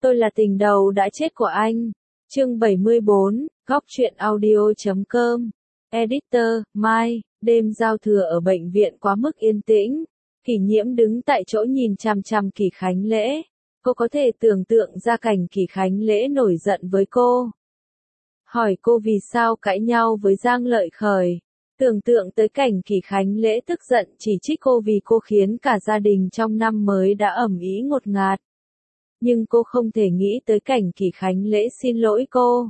Tôi là tình đầu đã chết của anh. Chương 74, Góc truyện audio.com. Editor, Mai, đêm giao thừa ở bệnh viện quá mức yên tĩnh. Kỷ Nhiễm đứng tại chỗ nhìn chằm chằm Kỷ Khánh Lễ. Cô có thể tưởng tượng ra cảnh Kỷ Khánh Lễ nổi giận với cô. Hỏi cô vì sao cãi nhau với Giang Lợi Khởi. Tưởng tượng tới cảnh Kỷ Khánh Lễ tức giận chỉ trích cô vì cô khiến cả gia đình trong năm mới đã ầm ĩ ngột ngạt. Nhưng cô không thể nghĩ tới cảnh Kỷ Khánh Lễ xin lỗi cô.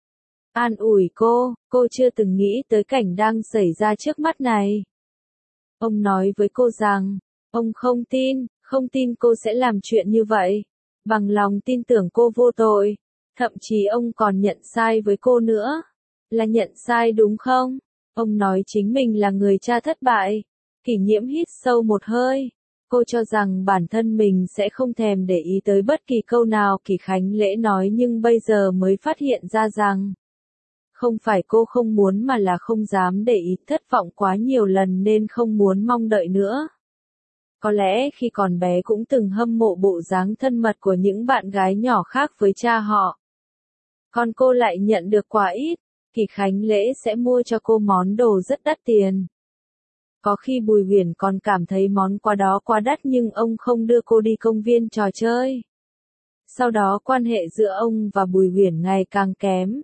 An ủi cô chưa từng nghĩ tới cảnh đang xảy ra trước mắt này. Ông nói với cô rằng, ông không tin cô sẽ làm chuyện như vậy. Bằng lòng tin tưởng cô vô tội. Thậm chí ông còn nhận sai với cô nữa. Là nhận sai đúng không? Ông nói chính mình là người cha thất bại. Kỷ Nhiễm hít sâu một hơi. Cô cho rằng bản thân mình sẽ không thèm để ý tới bất kỳ câu nào Kỷ Khánh Lễ nói, nhưng bây giờ mới phát hiện ra rằng không phải cô không muốn mà là không dám để ý, thất vọng quá nhiều lần nên không muốn mong đợi nữa. Có lẽ khi còn bé cũng từng hâm mộ bộ dáng thân mật của những bạn gái nhỏ khác với cha họ. Còn cô lại nhận được quà ít, Kỷ Khánh Lễ sẽ mua cho cô món đồ rất đắt tiền. Có khi Bùi Huyền còn cảm thấy món quà đó quá đắt nhưng ông không đưa cô đi công viên trò chơi. Sau đó quan hệ giữa ông và Bùi Huyền ngày càng kém.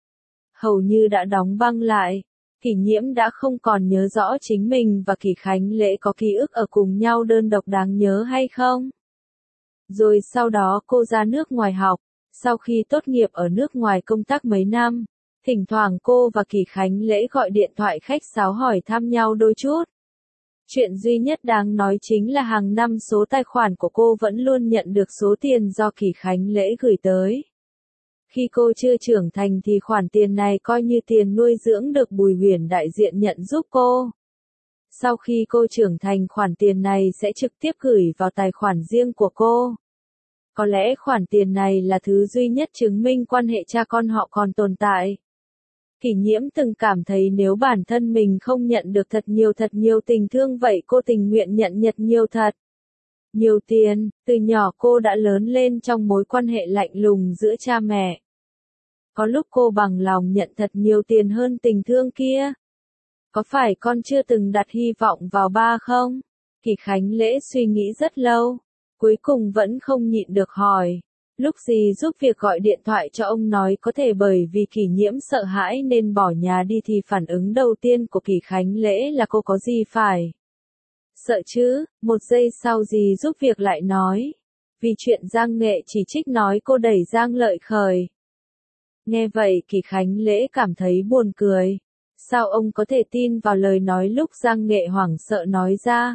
Hầu như đã đóng băng lại. Kỷ Nhiễm đã không còn nhớ rõ chính mình và Kỷ Khánh Lễ có ký ức ở cùng nhau đơn độc đáng nhớ hay không. Rồi sau đó cô ra nước ngoài học. Sau khi tốt nghiệp ở nước ngoài công tác mấy năm, thỉnh thoảng cô và Kỷ Khánh Lễ gọi điện thoại khách sáo hỏi thăm nhau đôi chút. Chuyện duy nhất đáng nói chính là hàng năm số tài khoản của cô vẫn luôn nhận được số tiền do Kỷ Khánh Lễ gửi tới. Khi cô chưa trưởng thành thì khoản tiền này coi như tiền nuôi dưỡng được Bùi Huyền đại diện nhận giúp cô. Sau khi cô trưởng thành, khoản tiền này sẽ trực tiếp gửi vào tài khoản riêng của cô. Có lẽ khoản tiền này là thứ duy nhất chứng minh quan hệ cha con họ còn tồn tại. Kỷ Nhiễm từng cảm thấy nếu bản thân mình không nhận được thật nhiều tình thương vậy cô tình nguyện nhận nhiều nhiều tiền. Từ nhỏ cô đã lớn lên trong mối quan hệ lạnh lùng giữa cha mẹ. Có lúc cô bằng lòng nhận thật nhiều tiền hơn tình thương kia. Có phải con chưa từng đặt hy vọng vào ba không? Kỷ Khánh Lễ suy nghĩ rất lâu. Cuối cùng vẫn không nhịn được hỏi. Lúc gì giúp việc gọi điện thoại cho ông nói có thể bởi vì Kỷ Nhiễm sợ hãi nên bỏ nhà đi thì phản ứng đầu tiên của Kỷ Khánh Lễ là cô có gì phải sợ chứ. Một giây sau gì giúp việc lại nói. Vì chuyện Giang Nghệ chỉ trích nói cô đẩy Giang Lợi Khởi. Nghe vậy Kỷ Khánh Lễ cảm thấy buồn cười. Sao ông có thể tin vào lời nói lúc Giang Nghệ hoảng sợ nói ra?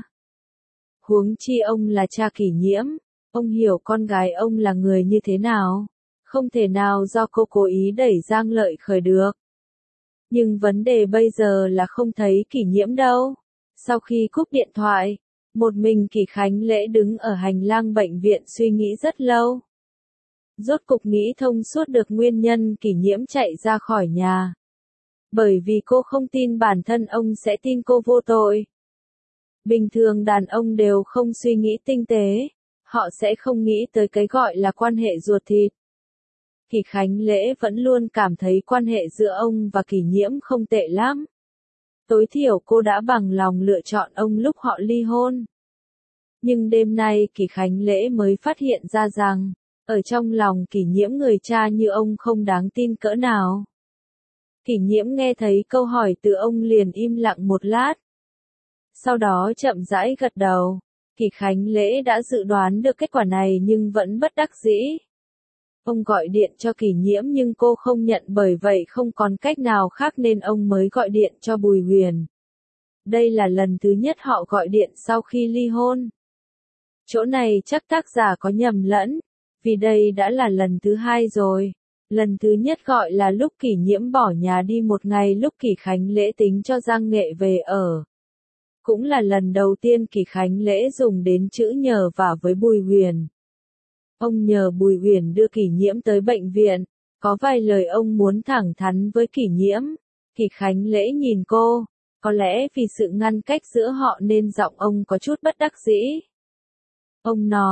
Huống chi ông là cha Kỷ Nhiễm. Ông hiểu con gái ông là người như thế nào. Không thể nào do cô cố ý đẩy Giang Lợi Khởi được. Nhưng vấn đề bây giờ là không thấy Kỷ Nhiễm đâu. Sau khi cúp điện thoại, một mình Kỷ Khánh Lễ đứng ở hành lang bệnh viện suy nghĩ rất lâu. Rốt cục nghĩ thông suốt được nguyên nhân Kỷ Nhiễm chạy ra khỏi nhà. Bởi vì cô không tin bản thân ông sẽ tin cô vô tội. Bình thường đàn ông đều không suy nghĩ tinh tế. Họ sẽ không nghĩ tới cái gọi là quan hệ ruột thịt. Kỷ Khánh Lễ vẫn luôn cảm thấy quan hệ giữa ông và Kỷ Nhiễm không tệ lắm. Tối thiểu cô đã bằng lòng lựa chọn ông lúc họ ly hôn. Nhưng đêm nay Kỷ Khánh Lễ mới phát hiện ra rằng, ở trong lòng Kỷ Nhiễm người cha như ông không đáng tin cỡ nào. Kỷ Nhiễm nghe thấy câu hỏi từ ông liền im lặng một lát. Sau đó chậm rãi gật đầu. Kỷ Khánh Lễ đã dự đoán được kết quả này nhưng vẫn bất đắc dĩ. Ông gọi điện cho Kỷ Nhiễm nhưng cô không nhận, bởi vậy không còn cách nào khác nên ông mới gọi điện cho Bùi Huyền. Đây là lần thứ nhất họ gọi điện sau khi ly hôn. Chỗ này chắc tác giả có nhầm lẫn, vì đây đã là lần thứ hai rồi. Lần thứ nhất gọi là lúc Kỷ Nhiễm bỏ nhà đi một ngày lúc Kỷ Khánh Lễ tính cho Giang Nghệ về ở. Cũng là lần đầu tiên Kỷ Khánh Lễ dùng đến chữ nhờ vả với Bùi Huyền. Ông nhờ Bùi Huyền đưa Kỷ Nhiễm tới bệnh viện, có vài lời ông muốn thẳng thắn với Kỷ Nhiễm. Kỷ Khánh Lễ nhìn cô, có lẽ vì sự ngăn cách giữa họ nên giọng ông có chút bất đắc dĩ. Ông nói,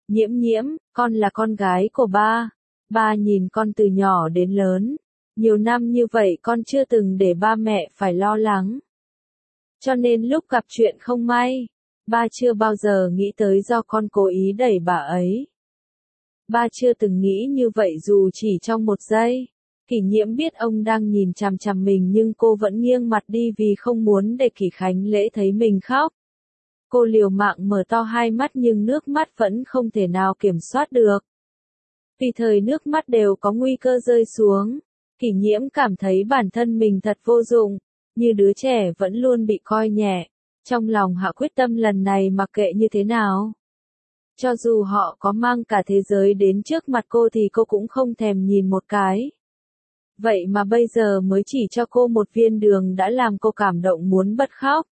Nhiễm nhiễm, con là con gái của ba. Ba nhìn con từ nhỏ đến lớn. Nhiều năm như vậy con chưa từng để ba mẹ phải lo lắng. Cho nên lúc gặp chuyện không may, ba chưa bao giờ nghĩ tới do con cố ý đẩy bà ấy. Ba chưa từng nghĩ như vậy dù chỉ trong một giây. Kỷ Nhiễm biết ông đang nhìn chằm chằm mình nhưng cô vẫn nghiêng mặt đi vì không muốn để Kỷ Khánh Lễ thấy mình khóc. Cô liều mạng mở to hai mắt nhưng nước mắt vẫn không thể nào kiểm soát được. Vì thời nước mắt đều có nguy cơ rơi xuống, Kỷ Nhiễm cảm thấy bản thân mình thật vô dụng, như đứa trẻ vẫn luôn bị coi nhẹ. Trong lòng hạ quyết tâm lần này mặc kệ như thế nào. Cho dù họ có mang cả thế giới đến trước mặt cô thì cô cũng không thèm nhìn một cái. Vậy mà bây giờ mới chỉ cho cô một viên đường đã làm cô cảm động muốn bật khóc.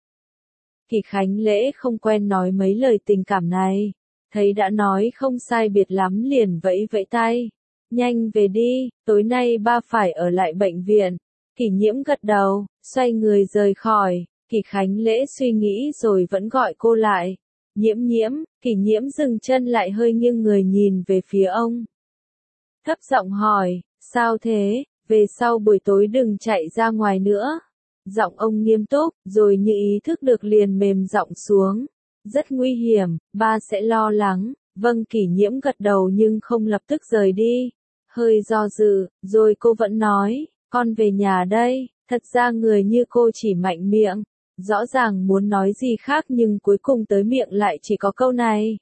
Kỷ Khánh Lễ không quen nói mấy lời tình cảm này. Thấy đã nói không sai biệt lắm liền vẫy vẫy tay. Nhanh về đi, tối nay ba phải ở lại bệnh viện. Kỷ Nhiễm gật đầu, xoay người rời khỏi. Kỷ Khánh Lễ suy nghĩ rồi vẫn gọi cô lại. Nhiễm nhiễm, Kỷ Nhiễm dừng chân lại hơi nghiêng người nhìn về phía ông. Thấp giọng hỏi, sao thế, về sau buổi tối đừng chạy ra ngoài nữa. Giọng ông nghiêm túc, rồi như ý thức được liền mềm giọng xuống. Rất nguy hiểm, ba sẽ lo lắng. Vâng, Kỷ Nhiễm gật đầu nhưng không lập tức rời đi. Hơi do dự, rồi cô vẫn nói, con về nhà đây. Thật ra người như cô chỉ mạnh miệng. Rõ ràng muốn nói gì khác nhưng cuối cùng tới miệng lại chỉ có câu này.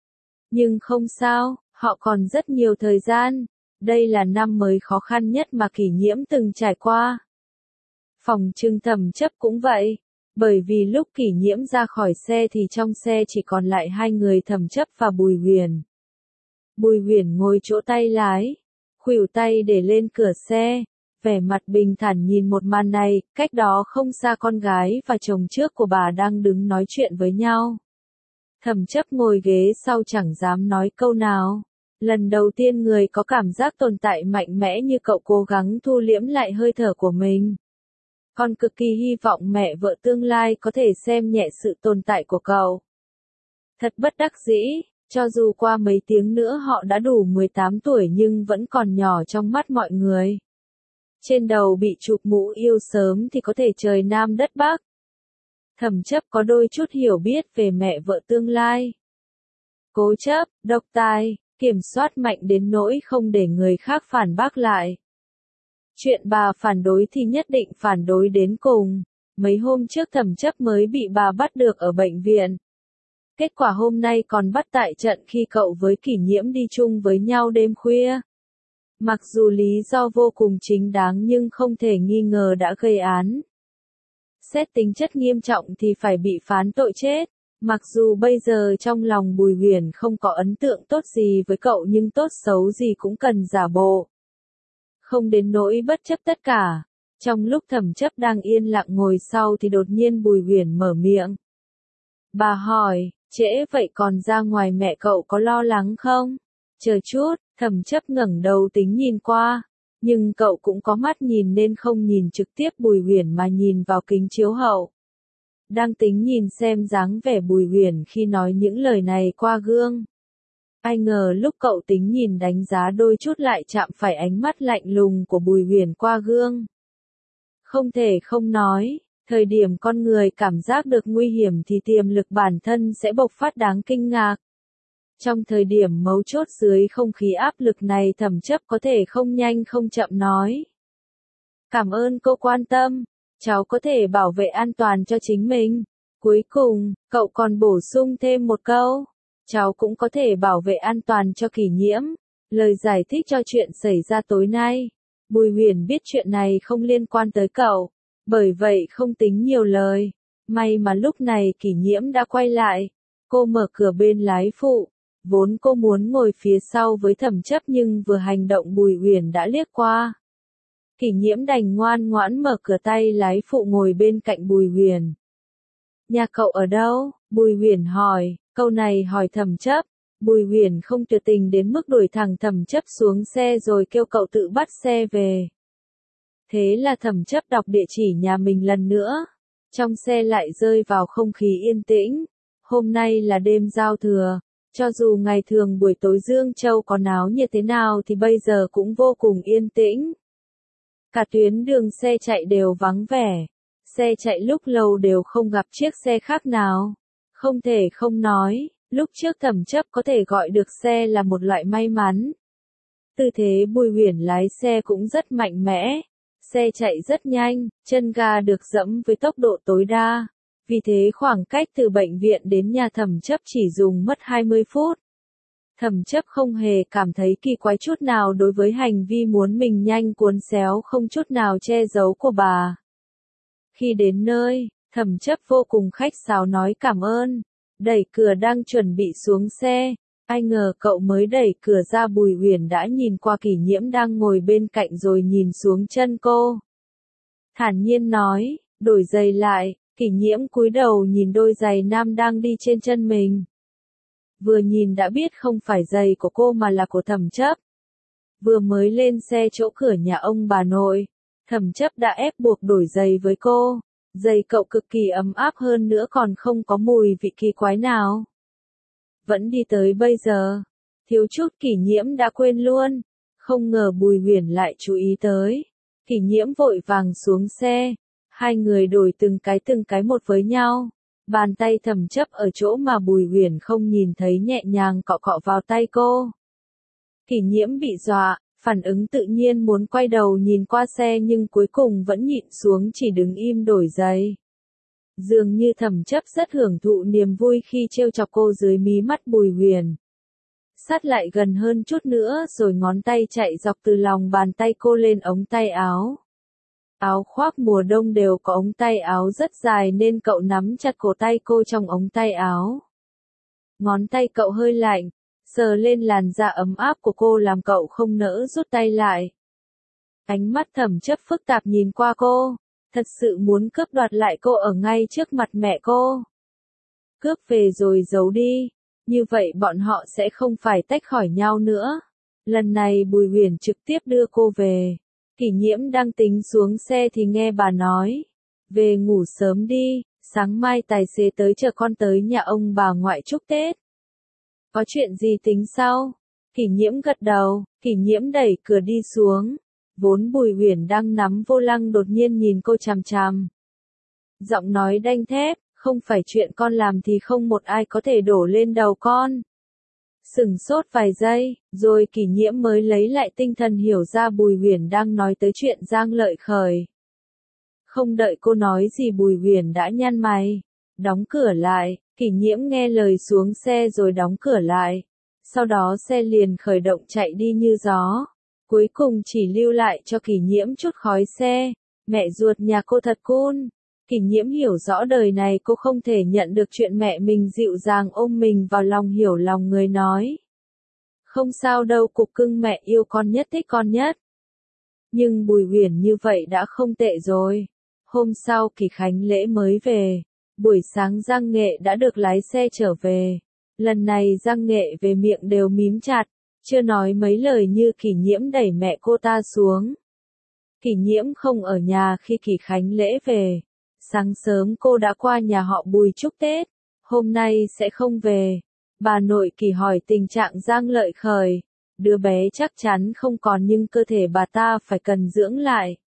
Nhưng không sao, họ còn rất nhiều thời gian. Đây là năm mới khó khăn nhất mà Kỷ Nhiễm từng trải qua. Phòng trưng Thẩm Chấp cũng vậy. Bởi vì lúc Kỷ Nhiễm ra khỏi xe thì trong xe chỉ còn lại hai người Thẩm Chấp và Bùi Huyền. Bùi Huyền ngồi chỗ tay lái, khuỷu tay để lên cửa xe, vẻ mặt bình thản nhìn một màn này, cách đó không xa con gái và chồng trước của bà đang đứng nói chuyện với nhau. Thẩm Chấp ngồi ghế sau chẳng dám nói câu nào. Lần đầu tiên người có cảm giác tồn tại mạnh mẽ như cậu cố gắng thu liễm lại hơi thở của mình. Con cực kỳ hy vọng mẹ vợ tương lai có thể xem nhẹ sự tồn tại của cậu. Thật bất đắc dĩ, cho dù qua mấy tiếng nữa họ đã đủ 18 tuổi nhưng vẫn còn nhỏ trong mắt mọi người. Trên đầu bị chụp mũ yêu sớm thì có thể trời Nam đất Bắc. Thẩm Chấp có đôi chút hiểu biết về mẹ vợ tương lai. Cố chấp, độc tài, kiểm soát mạnh đến nỗi không để người khác phản bác lại. Chuyện bà phản đối thì nhất định phản đối đến cùng. Mấy hôm trước Thẩm Chấp mới bị bà bắt được ở bệnh viện. Kết quả hôm nay còn bắt tại trận khi cậu với Kỷ Nhiễm đi chung với nhau đêm khuya. Mặc dù lý do vô cùng chính đáng nhưng không thể nghi ngờ đã gây án. Xét tính chất nghiêm trọng thì phải bị phán tội chết. Mặc dù bây giờ trong lòng Bùi Huyền không có ấn tượng tốt gì với cậu nhưng tốt xấu gì cũng cần giả bộ. Không đến nỗi bất chấp tất cả. Trong lúc Thẩm Chấp đang yên lặng ngồi sau thì đột nhiên Bùi Huyền mở miệng. Bà hỏi, trễ vậy còn ra ngoài mẹ cậu có lo lắng không? Chờ chút, Thẩm Chấp ngẩng đầu tính nhìn qua. Nhưng cậu cũng có mắt nhìn nên không nhìn trực tiếp Bùi Huyền mà nhìn vào kính chiếu hậu. Đang tính nhìn xem dáng vẻ Bùi Huyền khi nói những lời này qua gương. Ai ngờ lúc cậu tính nhìn đánh giá đôi chút lại chạm phải ánh mắt lạnh lùng của Bùi Huyền qua gương. Không thể không nói, thời điểm con người cảm giác được nguy hiểm thì tiềm lực bản thân sẽ bộc phát đáng kinh ngạc. Trong thời điểm mấu chốt dưới không khí áp lực này Thẩm Chấp có thể không nhanh không chậm nói. Cảm ơn cô quan tâm, cháu có thể bảo vệ an toàn cho chính mình. Cuối cùng, cậu còn bổ sung thêm một câu. Cháu cũng có thể bảo vệ an toàn cho Kỷ Nhiễm. Lời giải thích cho chuyện xảy ra tối nay. Bùi Huyền biết chuyện này không liên quan tới cậu. Bởi vậy không tính nhiều lời. May mà lúc này Kỷ Nhiễm đã quay lại. Cô mở cửa bên lái phụ. Vốn cô muốn ngồi phía sau với Thẩm Chấp nhưng vừa hành động Bùi Huyền đã liếc qua. Kỷ Nhiễm đành ngoan ngoãn mở cửa tay lái phụ ngồi bên cạnh Bùi Huyền. Nhà cậu ở đâu? Bùi Huyền hỏi, câu này hỏi Thẩm Chấp. Bùi Huyền không tuyệt tình đến mức đuổi thẳng Thẩm Chấp xuống xe rồi kêu cậu tự bắt xe về. Thế là Thẩm Chấp đọc địa chỉ nhà mình lần nữa. Trong xe lại rơi vào không khí yên tĩnh. Hôm nay là đêm giao thừa. Cho dù ngày thường buổi tối Dương Châu có náo nhiệt thế nào thì bây giờ cũng vô cùng yên tĩnh. Cả tuyến đường xe chạy đều vắng vẻ. Xe chạy lúc lâu đều không gặp chiếc xe khác nào. Không thể không nói, lúc trước Thẩm Chấp có thể gọi được xe là một loại may mắn. Tư thế Bùi Huyền lái xe cũng rất mạnh mẽ. Xe chạy rất nhanh, chân ga được dẫm với tốc độ tối đa. Vì thế khoảng cách từ bệnh viện đến nhà Thẩm Chấp chỉ dùng mất 20 phút. Thẩm Chấp không hề cảm thấy kỳ quái chút nào đối với hành vi muốn mình nhanh cuốn xéo không chút nào che giấu của bà. Khi đến nơi, Thẩm Chấp vô cùng khách sáo nói cảm ơn, đẩy cửa đang chuẩn bị xuống xe. Ai ngờ cậu mới đẩy cửa ra Bùi Huyền đã nhìn qua Kỷ Nhiễm đang ngồi bên cạnh rồi nhìn xuống chân cô. Thản nhiên nói, đổi giày lại. Kỷ Nhiễm cúi đầu nhìn đôi giày nam đang đi trên chân mình. Vừa nhìn đã biết không phải giày của cô mà là của Thẩm Chấp. Vừa mới lên xe chỗ cửa nhà ông bà nội, Thẩm Chấp đã ép buộc đổi giày với cô. Giày cậu cực kỳ ấm áp hơn nữa còn không có mùi vị kỳ quái nào. Vẫn đi tới bây giờ, thiếu chút Kỷ Nhiễm đã quên luôn. Không ngờ Bùi Huyền lại chú ý tới. Kỷ Nhiễm vội vàng xuống xe. Hai người đổi từng cái một với nhau. Bàn tay Thẩm Chấp ở chỗ mà Bùi Huyền không nhìn thấy nhẹ nhàng cọ cọ vào tay cô. Kỷ Nhiễm bị dọa, phản ứng tự nhiên muốn quay đầu nhìn qua xe nhưng cuối cùng vẫn nhịn xuống chỉ đứng im đổi giày. Dường như Thẩm Chấp rất hưởng thụ niềm vui khi trêu chọc cô dưới mí mắt Bùi Huyền. Sát lại gần hơn chút nữa rồi ngón tay chạy dọc từ lòng bàn tay cô lên ống tay áo. Áo khoác mùa đông đều có ống tay áo rất dài nên cậu nắm chặt cổ tay cô trong ống tay áo. Ngón tay cậu hơi lạnh, sờ lên làn da ấm áp của cô làm cậu không nỡ rút tay lại. Ánh mắt Thẩm Chấp phức tạp nhìn qua cô, thật sự muốn cướp đoạt lại cô ở ngay trước mặt mẹ cô. Cướp về rồi giấu đi, như vậy bọn họ sẽ không phải tách khỏi nhau nữa. Lần này Bùi Huyền trực tiếp đưa cô về. Kỷ Nhiễm đang tính xuống xe thì nghe bà nói, về ngủ sớm đi, sáng mai tài xế tới chờ con tới nhà ông bà ngoại chúc Tết. Có chuyện gì tính sau? Kỷ Nhiễm gật đầu, Kỷ Nhiễm đẩy cửa đi xuống. Vốn Bùi Huyền đang nắm vô lăng đột nhiên nhìn cô chằm chằm. Giọng nói đanh thép, không phải chuyện con làm thì không một ai có thể đổ lên đầu con. Sửng sốt vài giây, rồi Kỷ Nhiễm mới lấy lại tinh thần hiểu ra Bùi Huyền đang nói tới chuyện Giang Lợi Khởi. Không đợi cô nói gì Bùi Huyền đã nhăn mày, đóng cửa lại, Kỷ Nhiễm nghe lời xuống xe rồi đóng cửa lại. Sau đó xe liền khởi động chạy đi như gió. Cuối cùng chỉ lưu lại cho Kỷ Nhiễm chút khói xe. Mẹ ruột nhà cô thật cool. Kỷ Nhiễm hiểu rõ đời này cô không thể nhận được chuyện mẹ mình dịu dàng ôm mình vào lòng hiểu lòng người nói. Không sao đâu cục cưng mẹ yêu con nhất thích con nhất. Nhưng Bùi Huyền như vậy đã không tệ rồi. Hôm sau Kỷ Khánh lễ mới về. Buổi sáng Giang Nghệ đã được lái xe trở về. Lần này Giang Nghệ về miệng đều mím chặt. Chưa nói mấy lời như Kỷ Nhiễm đẩy mẹ cô ta xuống. Kỷ Nhiễm không ở nhà khi Kỷ Khánh lễ về. Sáng sớm cô đã qua nhà họ Bùi chúc Tết, hôm nay sẽ không về. Bà nội Kỷ hỏi tình trạng Giang Lợi Khởi, đứa bé chắc chắn không còn nhưng cơ thể bà ta phải cần dưỡng lại.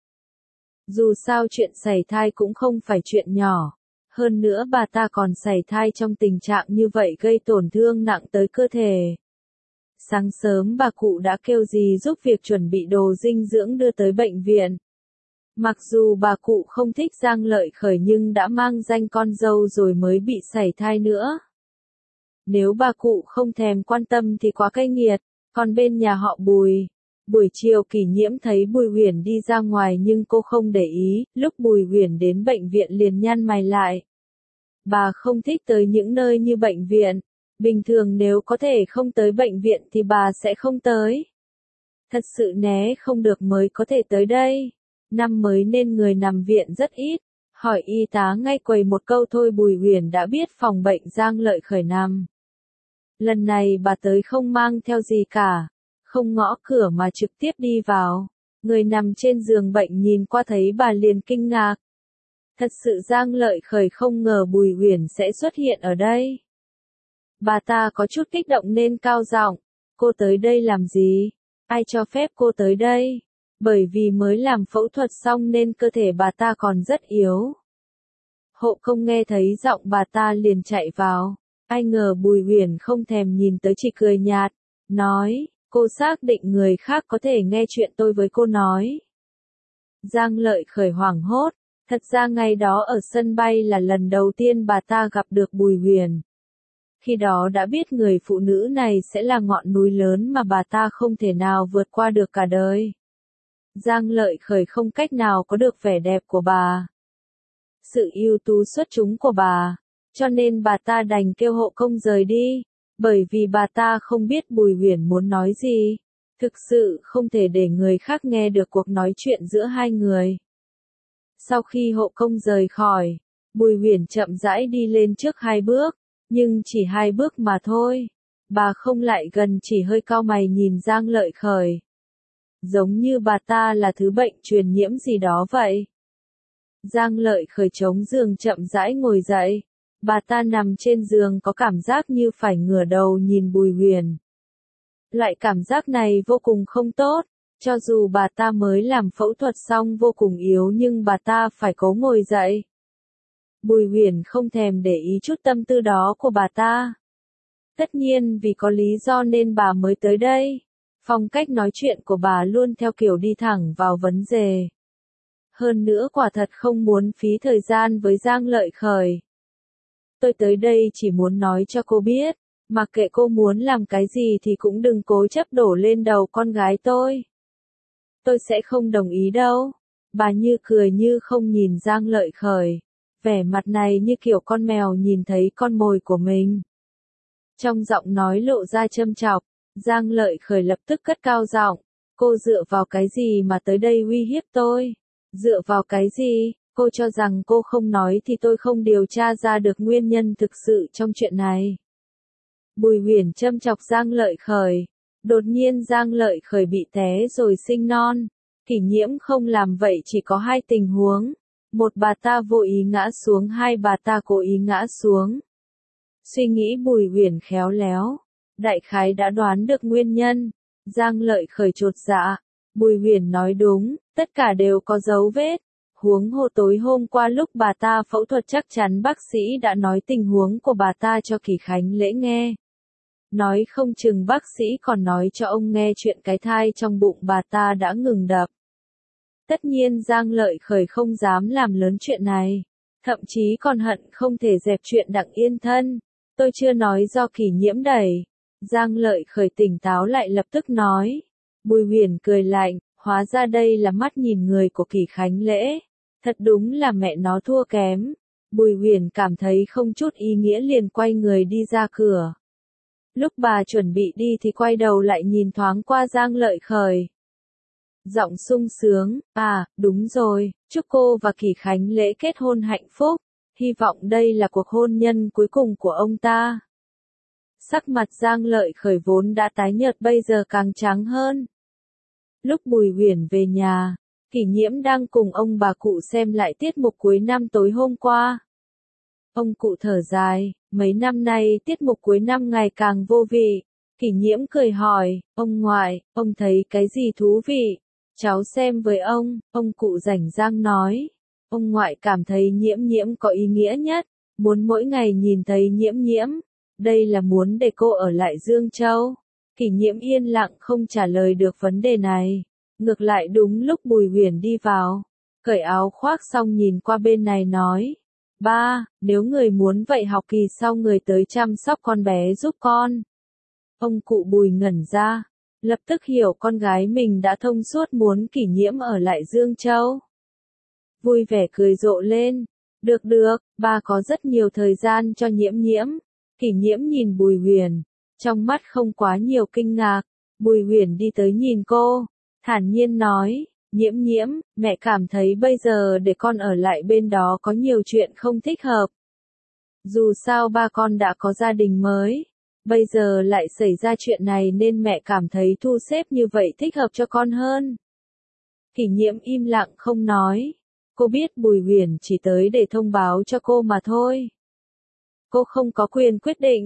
Dù sao chuyện sảy thai cũng không phải chuyện nhỏ, hơn nữa bà ta còn sảy thai trong tình trạng như vậy gây tổn thương nặng tới cơ thể. Sáng sớm bà cụ đã kêu dì giúp việc chuẩn bị đồ dinh dưỡng đưa tới bệnh viện. Mặc dù bà cụ không thích Giang Lợi Khởi nhưng đã mang danh con dâu rồi mới bị sảy thai nữa. Nếu bà cụ không thèm quan tâm thì quá cay nghiệt, còn bên nhà họ Bùi. Buổi chiều Kỷ Nhiễm thấy Bùi Huyền đi ra ngoài nhưng cô không để ý, lúc Bùi Huyền đến bệnh viện liền nhăn mày lại. Bà không thích tới những nơi như bệnh viện, bình thường nếu có thể không tới bệnh viện thì bà sẽ không tới. Thật sự né không được mới có thể tới đây. Năm mới nên người nằm viện rất ít, hỏi y tá ngay quầy một câu thôi Bùi Huyền đã biết phòng bệnh Giang Lợi Khởi nằm. Lần này bà tới không mang theo gì cả, không ngõ cửa mà trực tiếp đi vào. Người nằm trên giường bệnh nhìn qua thấy bà liền kinh ngạc. Thật sự Giang Lợi Khởi không ngờ Bùi Huyền sẽ xuất hiện ở đây. Bà ta có chút kích động nên cao giọng, cô tới đây làm gì? Ai cho phép cô tới đây? Bởi vì mới làm phẫu thuật xong nên cơ thể bà ta còn rất yếu. Hộ công nghe thấy giọng bà ta liền chạy vào. Ai ngờ Bùi Huyền không thèm nhìn tới, chỉ cười nhạt, nói, cô xác định người khác có thể nghe chuyện tôi với cô nói. Giang Lợi Khởi hoảng hốt, thật ra ngày đó ở sân bay là lần đầu tiên bà ta gặp được Bùi Huyền. Khi đó đã biết người phụ nữ này sẽ là ngọn núi lớn mà bà ta không thể nào vượt qua được cả đời. Giang Lợi Khởi không cách nào có được vẻ đẹp của bà, sự ưu tú xuất chúng của bà, cho nên bà ta đành kêu hộ công rời đi, bởi vì bà ta không biết Bùi Huyền muốn nói gì. Thực sự không thể để người khác nghe được cuộc nói chuyện giữa hai người. Sau khi hộ công rời khỏi, Bùi Huyền chậm rãi đi lên trước 2 bước, nhưng chỉ 2 bước mà thôi. Bà không lại gần, chỉ hơi cau mày nhìn Giang Lợi Khởi. Giống như bà ta là thứ bệnh truyền nhiễm gì đó vậy. Giang Lợi Khởi chống giường chậm rãi ngồi dậy. Bà ta nằm trên giường có cảm giác như phải ngửa đầu nhìn Bùi Huyền. Loại cảm giác này vô cùng không tốt, cho dù bà ta mới làm phẫu thuật xong vô cùng yếu nhưng bà ta phải cố ngồi dậy. Bùi Huyền không thèm để ý chút tâm tư đó của bà ta. Tất nhiên vì có lý do nên bà mới tới đây. Phong cách nói chuyện của bà luôn theo kiểu đi thẳng vào vấn đề. Hơn nữa quả thật không muốn phí thời gian với Giang Lợi Khởi. Tôi tới đây chỉ muốn nói cho cô biết, mặc kệ cô muốn làm cái gì thì cũng đừng cố chấp đổ lên đầu con gái tôi. Tôi sẽ không đồng ý đâu. Bà như cười như không nhìn Giang Lợi Khởi. Vẻ mặt này như kiểu con mèo nhìn thấy con mồi của mình. Trong giọng nói lộ ra châm chọc, Giang Lợi Khởi lập tức cất cao giọng. Cô dựa vào cái gì mà tới đây uy hiếp tôi? Dựa vào cái gì? Cô cho rằng cô không nói thì tôi không điều tra ra được nguyên nhân thực sự trong chuyện này. Bùi Huyền châm chọc Giang Lợi Khởi. Đột nhiên Giang Lợi Khởi bị té rồi sinh non. Kỷ Nhiễm không làm vậy chỉ có 2 tình huống. Một, bà ta vô ý ngã xuống, 2, bà ta cố ý ngã xuống. Suy nghĩ Bùi Huyền khéo léo, đại khái đã đoán được nguyên nhân. Giang Lợi Khởi chột dạ. Bùi Huyền nói đúng, tất cả đều có dấu vết. Huống hồ tối hôm qua lúc bà ta phẫu thuật chắc chắn bác sĩ đã nói tình huống của bà ta cho Kỳ Khánh Lễ nghe. Nói không chừng bác sĩ còn nói cho ông nghe chuyện cái thai trong bụng bà ta đã ngừng đập. Tất nhiên Giang Lợi Khởi không dám làm lớn chuyện này. Thậm chí còn hận không thể dẹp chuyện Đặng Yên thân. Tôi chưa nói do Kỷ Nhiễm đẩy. Giang Lợi Khởi tỉnh táo lại lập tức nói. Bùi Huyền cười lạnh, hóa ra đây là mắt nhìn người của Kỳ Khánh Lễ. Thật đúng là mẹ nó thua kém. Bùi Huyền cảm thấy không chút ý nghĩa liền quay người đi ra cửa. Lúc bà chuẩn bị đi thì quay đầu lại nhìn thoáng qua Giang Lợi Khởi. Giọng sung sướng, đúng rồi, chúc cô và Kỳ Khánh Lễ kết hôn hạnh phúc. Hy vọng đây là cuộc hôn nhân cuối cùng của ông ta. Sắc mặt Giang Lợi Khởi vốn đã tái nhợt bây giờ càng trắng hơn. Lúc Bùi Huyền về nhà, Kỷ Nhiễm đang cùng ông bà cụ xem lại tiết mục cuối năm tối hôm qua. Ông cụ thở dài, mấy năm nay tiết mục cuối năm ngày càng vô vị. Kỷ Nhiễm cười hỏi, ông ngoại, ông thấy cái gì thú vị? Cháu xem với ông cụ rảnh rang nói. Ông ngoại cảm thấy Nhiễm Nhiễm có ý nghĩa nhất, muốn mỗi ngày nhìn thấy Nhiễm Nhiễm. Đây là muốn để cô ở lại Dương Châu. Kỷ Nhiễm yên lặng không trả lời được vấn đề này. Ngược lại đúng lúc Bùi Huyền đi vào, cởi áo khoác xong nhìn qua bên này nói. Ba, nếu người muốn vậy học kỳ sau người tới chăm sóc con bé giúp con. Ông cụ Bùi ngẩn ra, lập tức hiểu con gái mình đã thông suốt muốn Kỷ Nhiễm ở lại Dương Châu. Vui vẻ cười rộ lên. Được, ba có rất nhiều thời gian cho Nhiễm Nhiễm. Kỷ Nhiễm nhìn Bùi Huyền, trong mắt không quá nhiều kinh ngạc. Bùi Huyền đi tới nhìn cô, thản nhiên nói, Nhiễm Nhiễm, mẹ cảm thấy bây giờ để con ở lại bên đó có nhiều chuyện không thích hợp. Dù sao ba con đã có gia đình mới, bây giờ lại xảy ra chuyện này nên mẹ cảm thấy thu xếp như vậy thích hợp cho con hơn. Kỷ Nhiễm im lặng không nói. Cô biết Bùi Huyền chỉ tới để thông báo cho cô mà thôi. Cô không có quyền quyết định.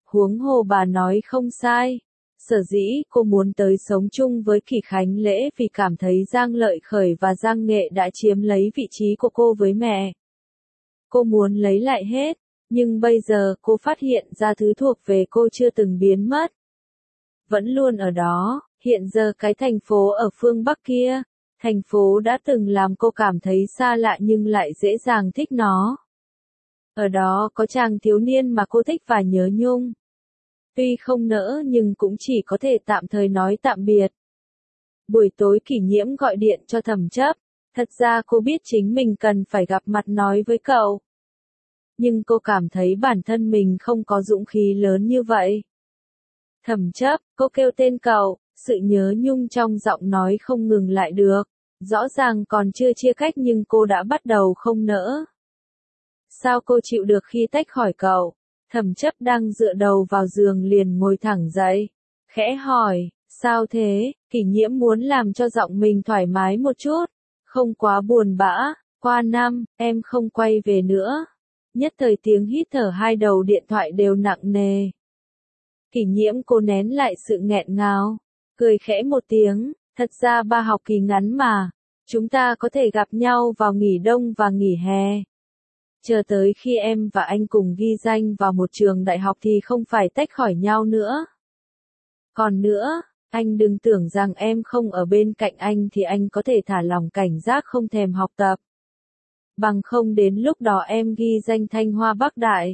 huống hồ bà nói không sai. Sở dĩ cô muốn tới sống chung với Kỷ Khánh Lễ vì cảm thấy Giang Lợi Khởi và Giang Nghệ đã chiếm lấy vị trí của cô với mẹ. Cô muốn lấy lại hết, nhưng bây giờ cô phát hiện ra thứ thuộc về cô chưa từng biến mất. Vẫn luôn ở đó, hiện giờ cái thành phố ở phương Bắc kia, thành phố đã từng làm cô cảm thấy xa lạ nhưng lại dễ dàng thích nó. Ở đó có chàng thiếu niên mà cô thích và nhớ nhung. Tuy không nỡ nhưng cũng chỉ có thể tạm thời nói tạm biệt. Buổi tối Kỷ Nhiễm gọi điện cho Thẩm Chấp. Thật ra cô biết chính mình cần phải gặp mặt nói với cậu. Nhưng cô cảm thấy bản thân mình không có dũng khí lớn như vậy. Thẩm Chấp, cô kêu tên cậu, sự nhớ nhung trong giọng nói không ngừng lại được. Rõ ràng còn chưa chia cách nhưng cô đã bắt đầu không nỡ. Sao cô chịu được khi tách khỏi cậu? Thẩm Chấp đang dựa đầu vào giường liền ngồi thẳng dậy. Khẽ hỏi, sao thế? Kỷ Nhiễm muốn làm cho giọng mình thoải mái một chút. Không quá buồn bã, qua năm, em không quay về nữa. Nhất thời tiếng hít thở hai đầu điện thoại đều nặng nề. Kỷ Nhiễm cô nén lại sự nghẹn ngào, cười khẽ một tiếng, thật ra 3 học kỳ ngắn mà, chúng ta có thể gặp nhau vào nghỉ đông và nghỉ hè. Chờ tới khi em và anh cùng ghi danh vào một trường đại học thì không phải tách khỏi nhau nữa. Còn nữa, anh đừng tưởng rằng em không ở bên cạnh anh thì anh có thể thả lỏng cảnh giác không thèm học tập. Bằng không đến lúc đó em ghi danh Thanh Hoa Bắc Đại.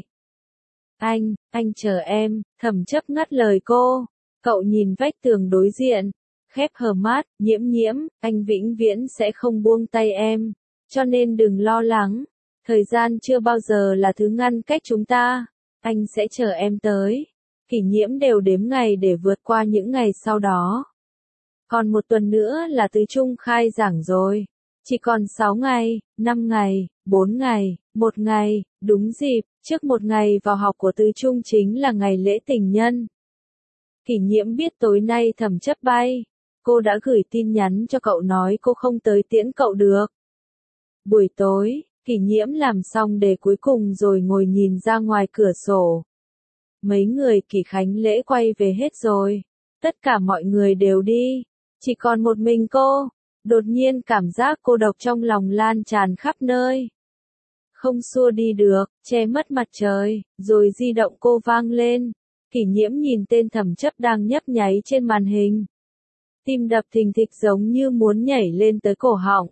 Anh chờ em, Thẩm Chấp ngắt lời cô. Cậu nhìn vách tường đối diện, khép hờ mắt, Nhiễm, anh vĩnh viễn sẽ không buông tay em, cho nên đừng lo lắng. Thời gian chưa bao giờ là thứ ngăn cách chúng ta, anh sẽ chờ em tới. Kỷ Nhiễm đều đếm ngày để vượt qua những ngày sau đó. Còn một tuần nữa là Tứ Trung khai giảng rồi. Chỉ còn 6 ngày, 5 ngày, 4 ngày, 1 ngày, đúng dịp, trước một ngày vào học của Tứ Trung chính là ngày lễ tình nhân. Kỷ Nhiễm biết tối nay Thẩm Chấp bay. Cô đã gửi tin nhắn cho cậu nói cô không tới tiễn cậu được. Buổi tối, Kỷ Nhiễm làm xong đề cuối cùng rồi ngồi nhìn ra ngoài cửa sổ. Mấy người Kỷ Khánh Lễ quay về hết rồi. Tất cả mọi người đều đi. Chỉ còn một mình cô. Đột nhiên cảm giác cô độc trong lòng lan tràn khắp nơi. Không xua đi được, che mất mặt trời, rồi di động cô vang lên. Kỷ Nhiễm nhìn tên Thẩm Chấp đang nhấp nháy trên màn hình. Tim đập thình thịch giống như muốn nhảy lên tới cổ họng.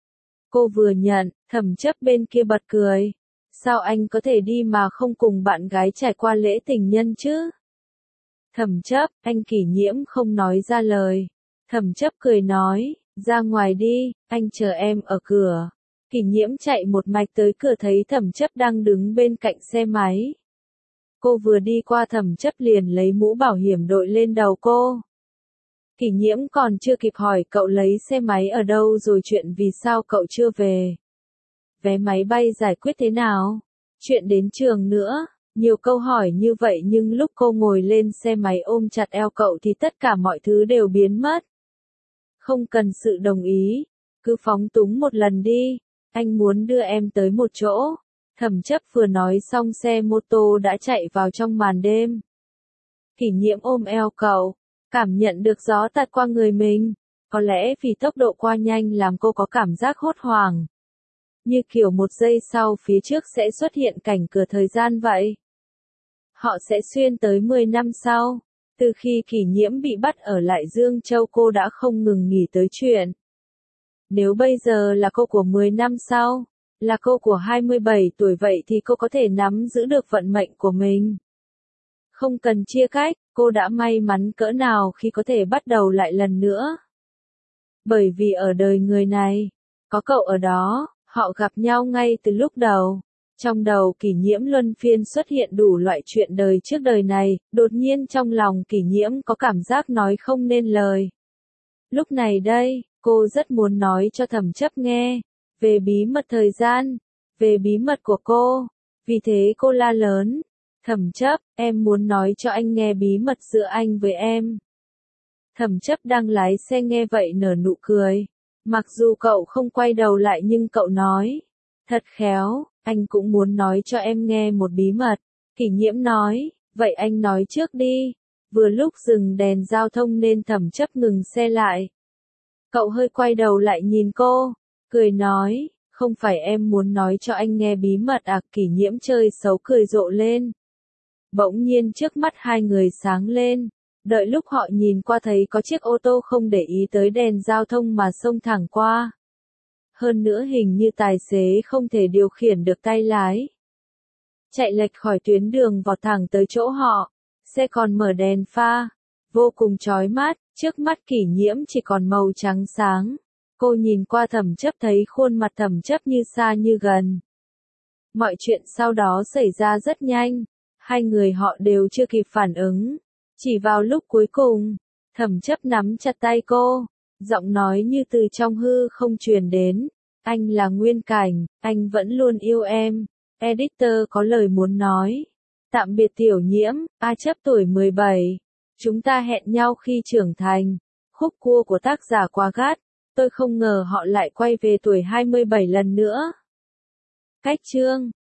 Cô vừa nhận, Thẩm Chấp bên kia bật cười. Sao anh có thể đi mà không cùng bạn gái trải qua lễ tình nhân chứ? Thẩm Chấp, anh Kỷ Nhiễm không nói ra lời. Thẩm Chấp cười nói, ra ngoài đi, anh chờ em ở cửa. Kỷ Nhiễm chạy một mạch tới cửa thấy Thẩm Chấp đang đứng bên cạnh xe máy. Cô vừa đi qua Thẩm Chấp liền lấy mũ bảo hiểm đội lên đầu cô. Kỷ Nhiễm còn chưa kịp hỏi cậu lấy xe máy ở đâu rồi chuyện vì sao cậu chưa về. Vé máy bay giải quyết thế nào? Chuyện đến trường nữa. Nhiều câu hỏi như vậy nhưng lúc cô ngồi lên xe máy ôm chặt eo cậu thì tất cả mọi thứ đều biến mất. Không cần sự đồng ý. Cứ phóng túng một lần đi. Anh muốn đưa em tới một chỗ. Thẩm Chấp vừa nói xong xe mô tô đã chạy vào trong màn đêm. Kỷ Nhiễm ôm eo cậu. Cảm nhận được gió tạt qua người mình. Có lẽ vì tốc độ qua nhanh làm cô có cảm giác hốt hoảng. Như kiểu một giây sau phía trước sẽ xuất hiện cảnh cửa thời gian vậy. Họ sẽ xuyên tới 10 năm sau. Từ khi Kỷ Nhiễm bị bắt ở lại Dương Châu cô đã không ngừng nghĩ tới chuyện. Nếu bây giờ là cô của 10 năm sau, là cô của 27 tuổi vậy thì cô có thể nắm giữ được vận mệnh của mình. Không cần chia cách, cô đã may mắn cỡ nào khi có thể bắt đầu lại lần nữa. Bởi vì ở đời người này, có cậu ở đó, họ gặp nhau ngay từ lúc đầu. Trong đầu Kỷ Nhiễm luân phiên xuất hiện đủ loại chuyện đời trước đời này, đột nhiên trong lòng Kỷ Nhiễm có cảm giác nói không nên lời. Lúc này đây, cô rất muốn nói cho Thẩm Chấp nghe, về bí mật thời gian, về bí mật của cô. Vì thế cô la lớn, Thẩm Chấp, em muốn nói cho anh nghe bí mật giữa anh với em. Thẩm Chấp đang lái xe nghe vậy nở nụ cười. Mặc dù cậu không quay đầu lại nhưng cậu nói, thật khéo, anh cũng muốn nói cho em nghe một bí mật. Kỷ Nhiễm nói, Vậy anh nói trước đi. Vừa lúc dừng đèn giao thông nên Thẩm Chấp ngừng xe lại. Cậu hơi quay đầu lại nhìn cô, cười nói, không phải em muốn nói cho anh nghe bí mật à? Kỷ Nhiễm chơi xấu cười rộ lên. Bỗng nhiên trước mắt hai người sáng lên, đợi lúc họ nhìn qua thấy có chiếc ô tô không để ý tới đèn giao thông mà xông thẳng qua. Hơn nữa hình như tài xế không thể điều khiển được tay lái. Chạy lệch khỏi tuyến đường vọt thẳng tới chỗ họ, xe còn mở đèn pha, vô cùng chói mắt, trước mắt Kỷ Nhiễm chỉ còn màu trắng sáng. Cô nhìn qua Thẩm Chấp thấy khuôn mặt Thẩm Chấp như xa như gần. Mọi chuyện sau đó xảy ra rất nhanh, hai người họ đều chưa kịp phản ứng. Chỉ vào lúc cuối cùng, Thẩm Chấp nắm chặt tay cô, giọng nói như từ trong hư không truyền đến, anh là Nguyên Cảnh, anh vẫn luôn yêu em. Editor có lời muốn nói. Tạm biệt Tiểu Nhiễm, A Chấp tuổi 17. Chúng ta hẹn nhau khi trưởng thành. Khúc cua của tác giả quá gắt, tôi không ngờ họ lại quay về tuổi 27 lần nữa. Cách chương